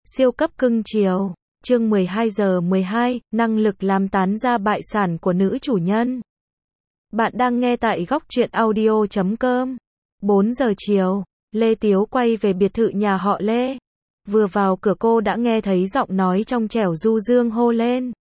Siêu cấp cưng chiều. Chương 12 giờ 12, năng lực làm tán ra bại sản của nữ chủ nhân. Bạn đang nghe tại góc truyện audio.com. 4 giờ chiều, Lê Tiếu quay về biệt thự nhà họ Lê. Vừa vào cửa cô đã nghe thấy giọng nói trong trẻo du dương hô lên.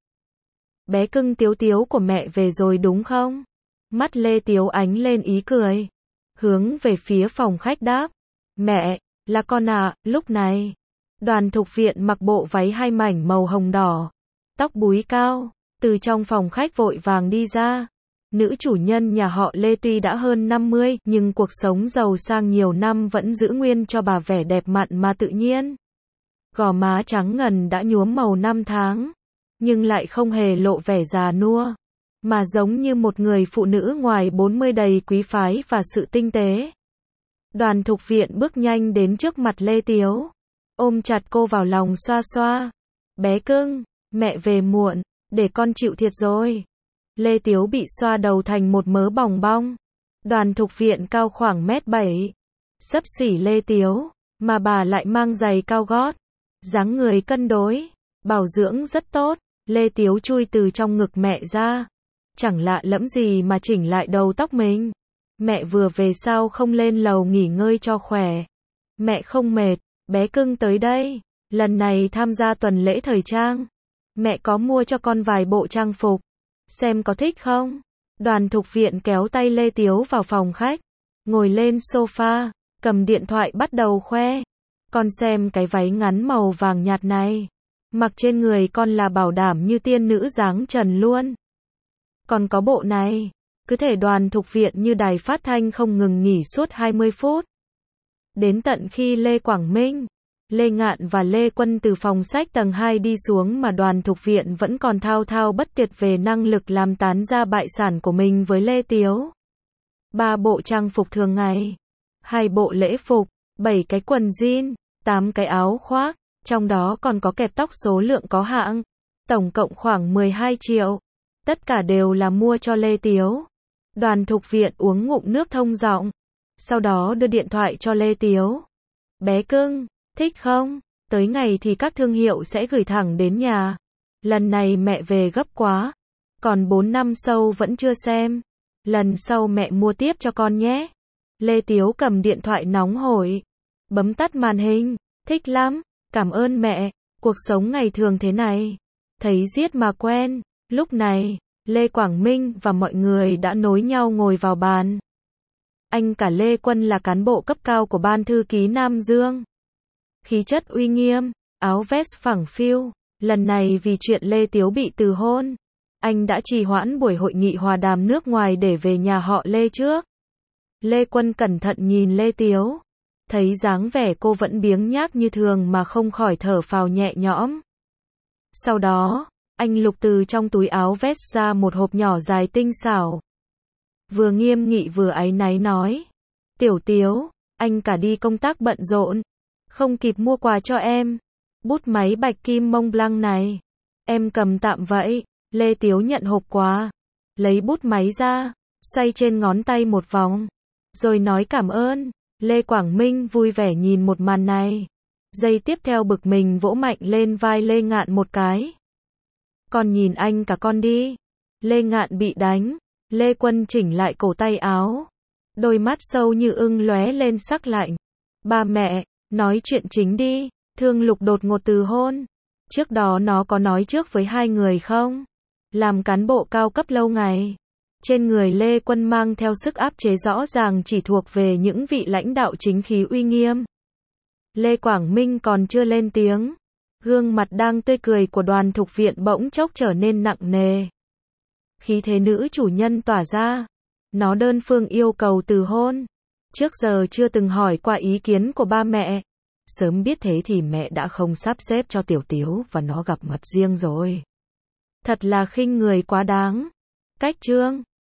Bé cưng Tiếu Tiếu của mẹ về rồi đúng không? Mắt Lê Tiếu ánh lên ý cười. Hướng về phía phòng khách đáp. Mẹ, là con à, lúc này. Đoàn Thục Viện mặc bộ váy hai mảnh màu hồng đỏ, tóc búi cao, từ trong phòng khách vội vàng đi ra. Nữ chủ nhân nhà họ Lê tuy đã hơn 50, nhưng cuộc sống giàu sang nhiều năm vẫn giữ nguyên cho bà vẻ đẹp mặn mà tự nhiên. Gò má trắng ngần đã nhuốm màu năm tháng, nhưng lại không hề lộ vẻ già nua, mà giống như một người phụ nữ ngoài 40 đầy quý phái và sự tinh tế. Đoàn Thục Viện bước nhanh đến trước mặt Lê Tiếu, ôm chặt cô vào lòng xoa xoa. Bé cưng, mẹ về muộn, để con chịu thiệt rồi. Lê Tiếu bị xoa đầu thành một mớ bòng bong. Đoàn Thục Viện cao khoảng 1m7, xấp xỉ Lê Tiếu, mà bà lại mang giày cao gót. Dáng người cân đối, bảo dưỡng rất tốt. Lê Tiếu chui từ trong ngực mẹ ra. Chẳng lạ lẫm gì mà chỉnh lại đầu tóc mình. Mẹ vừa về sao không lên lầu nghỉ ngơi cho khỏe? Mẹ không mệt. Bé cưng tới đây, lần này tham gia tuần lễ thời trang. Mẹ có mua cho con vài bộ trang phục, xem có thích không? Đoàn Thục Viện kéo tay Lê Tiếu vào phòng khách, ngồi lên sofa, cầm điện thoại bắt đầu khoe. Con xem cái váy ngắn màu vàng nhạt này, mặc trên người con là bảo đảm như tiên nữ dáng trần luôn. Còn có bộ này, cứ thể Đoàn Thục Viện như đài phát thanh không ngừng nghỉ suốt 20 phút. Đến tận khi Lê Quảng Minh, Lê Ngạn và Lê Quân từ phòng sách tầng 2 đi xuống mà Đoàn Thục Viện vẫn còn thao thao bất tuyệt về năng lực làm tán ra bại sản của mình với Lê Tiếu. 3 bộ trang phục thường ngày, 2 bộ lễ phục, 7 cái quần jean, 8 cái áo khoác, trong đó còn có kẹp tóc số lượng có hạng, tổng cộng khoảng 12 triệu. Tất cả đều là mua cho Lê Tiếu. Đoàn Thục Viện uống ngụm nước thông giọng, sau đó đưa điện thoại cho Lê Tiếu. Bé cưng, thích không? Tới ngày thì các thương hiệu sẽ gửi thẳng đến nhà. Lần này mẹ về gấp quá, còn 4 năm sau vẫn chưa xem. Lần sau mẹ mua tiếp cho con nhé. Lê Tiếu cầm điện thoại nóng hổi, bấm tắt màn hình. Thích lắm, cảm ơn mẹ. Cuộc sống ngày thường thế này, thấy giết mà quen. Lúc này, Lê Quảng Minh và mọi người đã nối nhau ngồi vào bàn. Anh cả Lê Quân là cán bộ cấp cao của Ban Thư ký Nam Dương. Khí chất uy nghiêm, áo vest phẳng phiu. Lần này vì chuyện Lê Tiếu bị từ hôn, anh đã trì hoãn buổi hội nghị hòa đàm nước ngoài để về nhà họ Lê trước. Lê Quân cẩn thận nhìn Lê Tiếu, thấy dáng vẻ cô vẫn biếng nhác như thường mà không khỏi thở phào nhẹ nhõm. Sau đó, anh lục từ trong túi áo vest ra một hộp nhỏ dài tinh xảo. Vừa nghiêm nghị vừa áy náy nói. Tiểu Tiếu, anh cả đi công tác bận rộn, không kịp mua quà cho em. Bút máy bạch kim Mont Blanc này, em cầm tạm vậy. Lê Tiếu nhận hộp quà, lấy bút máy ra, xoay trên ngón tay một vòng, rồi nói cảm ơn. Lê Quảng Minh vui vẻ nhìn một màn này. Giây tiếp theo bực mình vỗ mạnh lên vai Lê Ngạn một cái. Con nhìn anh cả con đi. Lê Ngạn bị đánh. Lê Quân chỉnh lại cổ tay áo, đôi mắt sâu như ưng lóe lên sắc lạnh. Ba mẹ, nói chuyện chính đi. Thương Lục đột ngột từ hôn, trước đó nó có nói trước với hai người không? Làm cán bộ cao cấp lâu ngày, trên người Lê Quân mang theo sức áp chế rõ ràng chỉ thuộc về những vị lãnh đạo chính khí uy nghiêm. Lê Quảng Minh còn chưa lên tiếng, gương mặt đang tươi cười của Đoàn Thục Viện bỗng chốc trở nên nặng nề. Khí thế nữ chủ nhân tỏa ra, nó đơn phương yêu cầu từ hôn. Trước giờ chưa từng hỏi qua ý kiến của ba mẹ. Sớm biết thế thì mẹ đã không sắp xếp cho Tiểu Tiếu và nó gặp mặt riêng rồi. Thật là khinh người quá đáng. Cách chương